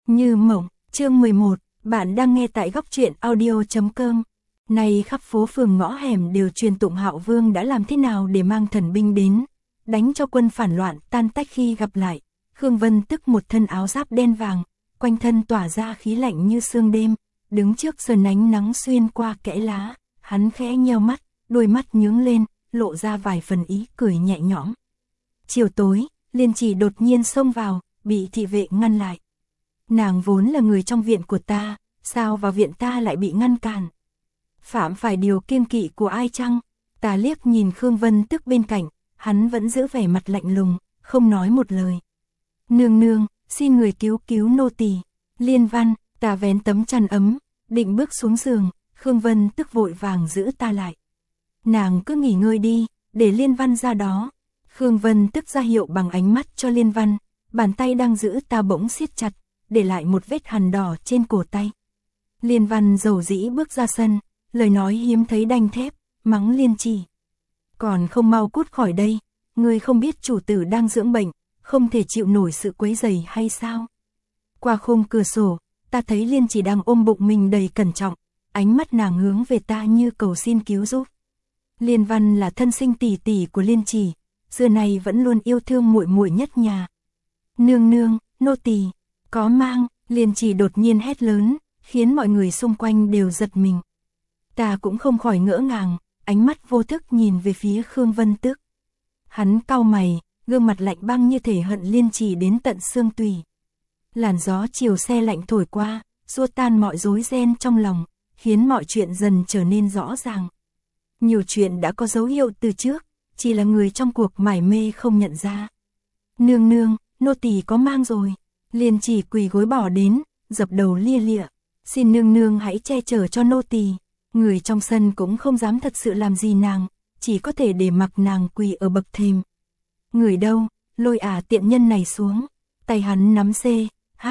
Như mộng, chương 11, bạn đang nghe tại góc truyện audio.com. Này khắp phố phường ngõ hẻm đều truyền tụng Hạo Vương đã làm thế nào để mang thần binh đến, đánh cho quân phản loạn tan tách khi gặp lại. Khương Vân Tức một thân áo giáp đen vàng, quanh thân tỏa ra khí lạnh như sương đêm, đứng trước sườn ánh nắng xuyên qua kẽ lá, hắn khẽ nheo mắt, đôi mắt nhướng lên, lộ ra vài phần ý cười nhẹ nhõm. Chiều tối, Liên Chỉ đột nhiên xông vào, bị thị vệ ngăn lại. Nàng vốn là người trong viện của ta, sao vào viện ta lại bị ngăn cản? Phạm phải điều kiêng kỵ của ai chăng? Ta liếc nhìn Khương Vân Tức bên cạnh, hắn vẫn giữ vẻ mặt lạnh lùng, không nói một lời. Nương nương, xin người cứu cứu nô tỳ. Liên Văn, ta vén tấm chăn ấm, định bước xuống giường, Khương Vân Tức vội vàng giữ ta lại. Nàng cứ nghỉ ngơi đi, để Liên Văn ra đó. Khương Vân Tức ra hiệu bằng ánh mắt cho Liên Văn, bàn tay đang giữ ta bỗng siết chặt, để lại một vết hằn đỏ trên cổ tay. Liên Văn dầu dĩ bước ra sân, lời nói hiếm thấy đanh thép, mắng Liên Chỉ. Còn không mau cút khỏi đây, ngươi không biết chủ tử đang dưỡng bệnh, không thể chịu nổi sự quấy rầy hay sao? Qua khung cửa sổ, ta thấy Liên Chỉ đang ôm bụng mình đầy cẩn trọng, ánh mắt nàng hướng về ta như cầu xin cứu giúp. Liên Văn là thân sinh tỷ tỷ của Liên Chỉ, xưa nay vẫn luôn yêu thương muội muội nhất nhà. Nương nương, nô tỳ có mang, Liên Chỉ đột nhiên hét lớn, khiến mọi người xung quanh đều giật mình. Ta cũng không khỏi ngỡ ngàng, ánh mắt vô thức nhìn về phía Khương Vân Tức. Hắn cau mày, gương mặt lạnh băng như thể hận Liên Chỉ đến tận xương tủy. Làn gió chiều se lạnh thổi qua, xua tan mọi rối ren trong lòng, khiến mọi chuyện dần trở nên rõ ràng. Nhiều chuyện đã có dấu hiệu từ trước, chỉ là người trong cuộc mải mê không nhận ra. Nương nương, nô tỳ có mang rồi. Liên Chỉ quỳ gối bỏ đến, dập đầu lia lịa. Xin nương nương hãy che chở cho nô tỳ. Người trong sân cũng không dám thật sự làm gì nàng, chỉ có thể để mặc nàng quỳ ở bậc thềm. Người đâu, lôi tiện nhân này xuống. Tay hắn nắm C, H,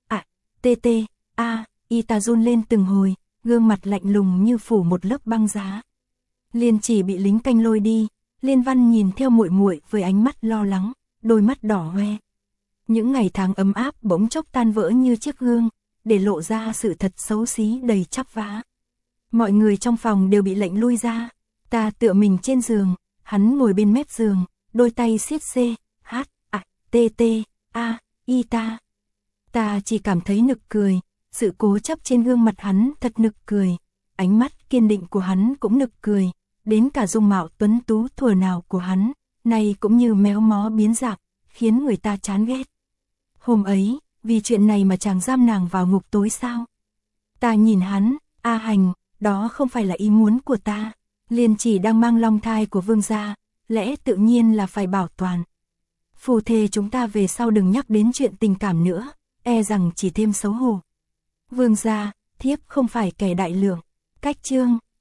T, T, A, y ta run lên từng hồi, gương mặt lạnh lùng như phủ một lớp băng giá. Liên Chỉ bị lính canh lôi đi, Liên Văn nhìn theo muội muội với ánh mắt lo lắng, đôi mắt đỏ hoe. Những ngày tháng ấm áp bỗng chốc tan vỡ như chiếc gương, để lộ ra sự thật xấu xí đầy chắp vá. Mọi người trong phòng đều bị lệnh lui ra, ta tựa mình trên giường, hắn ngồi bên mép giường, đôi tay siết C, H, T, T, A, y ta. Ta chỉ cảm thấy nực cười, sự cố chấp trên gương mặt hắn thật nực cười, ánh mắt kiên định của hắn cũng nực cười, đến cả dung mạo tuấn tú thuở nào của hắn, nay cũng như méo mó biến dạng, khiến người ta chán ghét. Hôm ấy, vì chuyện này mà chàng giam nàng vào ngục tối sao? Ta nhìn hắn, A Hành, đó không phải là ý muốn của ta. Liên Chỉ đang mang long thai của vương gia, lẽ tự nhiên là phải bảo toàn. Phù thề chúng ta về sau đừng nhắc đến chuyện tình cảm nữa, e rằng chỉ thêm xấu hổ. Vương gia, thiếp không phải kẻ đại lượng. Cách chương